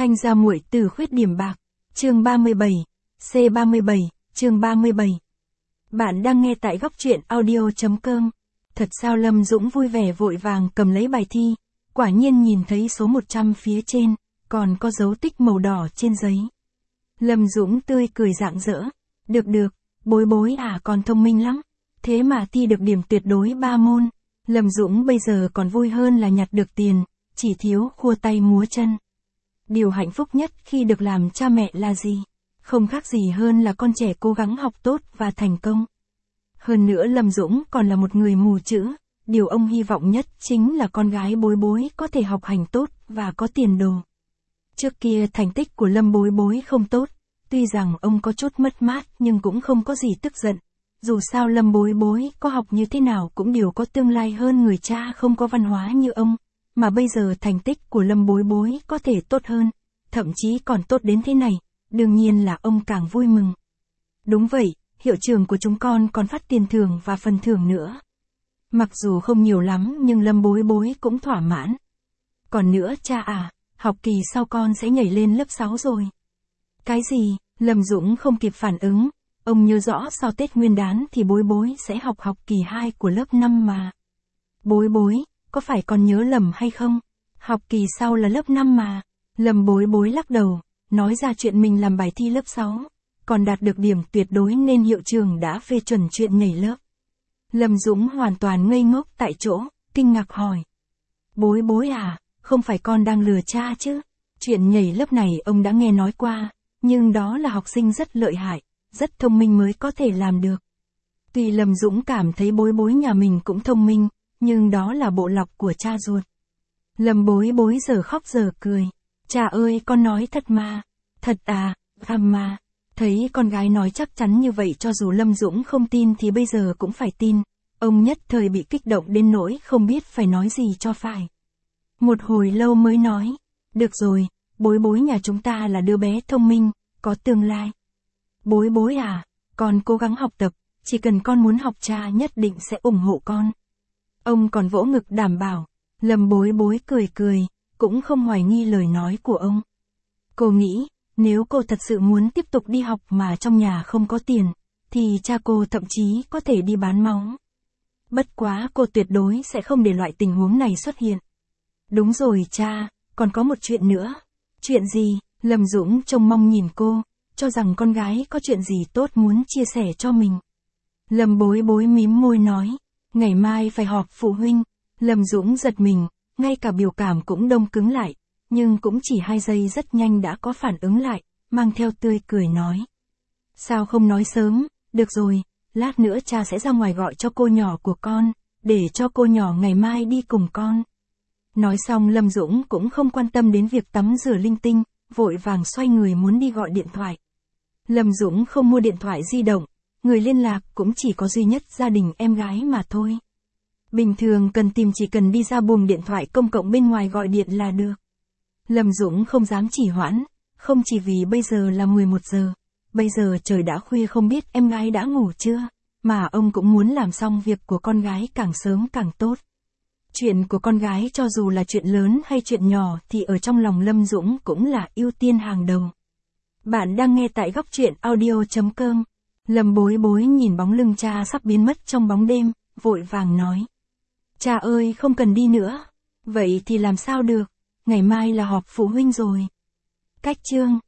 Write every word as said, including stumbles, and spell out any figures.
Thanh gia muội từ khuyết điểm bạc, chương ba mươi bảy, C ba mươi bảy, chương ba mươi bảy. Bạn đang nghe tại góc truyện audio chấm com. Thật sao Lâm Dũng vui vẻ vội vàng cầm lấy bài thi, quả nhiên nhìn thấy số một trăm phía trên, còn có dấu tích màu đỏ trên giấy. Lâm Dũng tươi cười rạng rỡ, được được, bối bối à còn thông minh lắm, thế mà thi được điểm tuyệt đối ba môn. Lâm Dũng bây giờ còn vui hơn là nhặt được tiền, chỉ thiếu khua tay múa chân. Điều hạnh phúc nhất khi được làm cha mẹ là gì? Không khác gì hơn là con trẻ cố gắng học tốt và thành công. Hơn nữa Lâm Dũng còn là một người mù chữ, điều ông hy vọng nhất chính là con gái bối bối có thể học hành tốt và có tiền đồ. Trước kia thành tích của Lâm bối bối không tốt, tuy rằng ông có chút mất mát nhưng cũng không có gì tức giận. Dù sao Lâm bối bối có học như thế nào cũng đều có tương lai hơn người cha không có văn hóa như ông. Mà bây giờ thành tích của Lâm bối bối có thể tốt hơn, thậm chí còn tốt đến thế này, đương nhiên là ông càng vui mừng. Đúng vậy, hiệu trưởng của chúng con còn phát tiền thưởng và phần thưởng nữa. Mặc dù không nhiều lắm nhưng Lâm bối bối cũng thỏa mãn. Còn nữa cha à, học kỳ sau con sẽ nhảy lên lớp sáu rồi. Cái gì? Lâm Dũng không kịp phản ứng, ông nhớ rõ sau Tết Nguyên đán thì bối bối sẽ học học kỳ hai của lớp năm mà. Bối bối, có phải con nhớ lầm hay không? Học kỳ sau là lớp năm mà. Lâm bối bối lắc đầu, nói ra chuyện mình làm bài thi lớp sáu, còn đạt được điểm tuyệt đối nên hiệu trưởng đã phê chuẩn chuyện nhảy lớp. Lâm Dũng hoàn toàn ngây ngốc tại chỗ, kinh ngạc hỏi. Bối bối à, không phải con đang lừa cha chứ? Chuyện nhảy lớp này ông đã nghe nói qua, nhưng đó là học sinh rất lợi hại, rất thông minh mới có thể làm được. Tuy Lâm Dũng cảm thấy bối bối nhà mình cũng thông minh, nhưng đó là bộ lọc của cha ruột. Lâm bối bối giờ khóc giờ cười. Cha ơi con nói thật mà. Thật à, thầm mà. Thấy con gái nói chắc chắn như vậy cho dù Lâm Dũng không tin thì bây giờ cũng phải tin. Ông nhất thời bị kích động đến nỗi không biết phải nói gì cho phải. Một hồi lâu mới nói. Được rồi, bối bối nhà chúng ta là đứa bé thông minh, có tương lai. Bối bối à, con cố gắng học tập, chỉ cần con muốn học cha nhất định sẽ ủng hộ con. Ông còn vỗ ngực đảm bảo. Lâm bối bối cười cười, cũng không hoài nghi lời nói của ông. Cô nghĩ, nếu cô thật sự muốn tiếp tục đi học mà trong nhà không có tiền, thì cha cô thậm chí có thể đi bán máu. Bất quá cô tuyệt đối sẽ không để loại tình huống này xuất hiện. Đúng rồi cha, còn có một chuyện nữa. Chuyện gì? Lâm Dũng trông mong nhìn cô, cho rằng con gái có chuyện gì tốt muốn chia sẻ cho mình. Lâm bối bối mím môi nói. Ngày mai phải họp phụ huynh. Lâm Dũng giật mình, ngay cả biểu cảm cũng đông cứng lại, nhưng cũng chỉ hai giây rất nhanh đã có phản ứng lại, mang theo tươi cười nói. Sao không nói sớm? Được rồi, lát nữa cha sẽ ra ngoài gọi cho cô nhỏ của con, để cho cô nhỏ ngày mai đi cùng con. Nói xong Lâm Dũng cũng không quan tâm đến việc tắm rửa linh tinh, vội vàng xoay người muốn đi gọi điện thoại. Lâm Dũng không mua điện thoại di động, người liên lạc cũng chỉ có duy nhất gia đình em gái mà thôi. Bình thường cần tìm chỉ cần đi ra buồng điện thoại công cộng bên ngoài gọi điện là được. Lâm Dũng không dám trì hoãn, không chỉ vì bây giờ là mười một giờ, bây giờ trời đã khuya không biết em gái đã ngủ chưa, mà ông cũng muốn làm xong việc của con gái càng sớm càng tốt. Chuyện của con gái cho dù là chuyện lớn hay chuyện nhỏ thì ở trong lòng Lâm Dũng cũng là ưu tiên hàng đầu. Bạn đang nghe tại góc truyện audio chấm com. Lâm bối bối nhìn bóng lưng cha sắp biến mất trong bóng đêm, vội vàng nói. Cha ơi không cần đi nữa. Vậy thì làm sao được, ngày mai là họp phụ huynh rồi. Cách chương.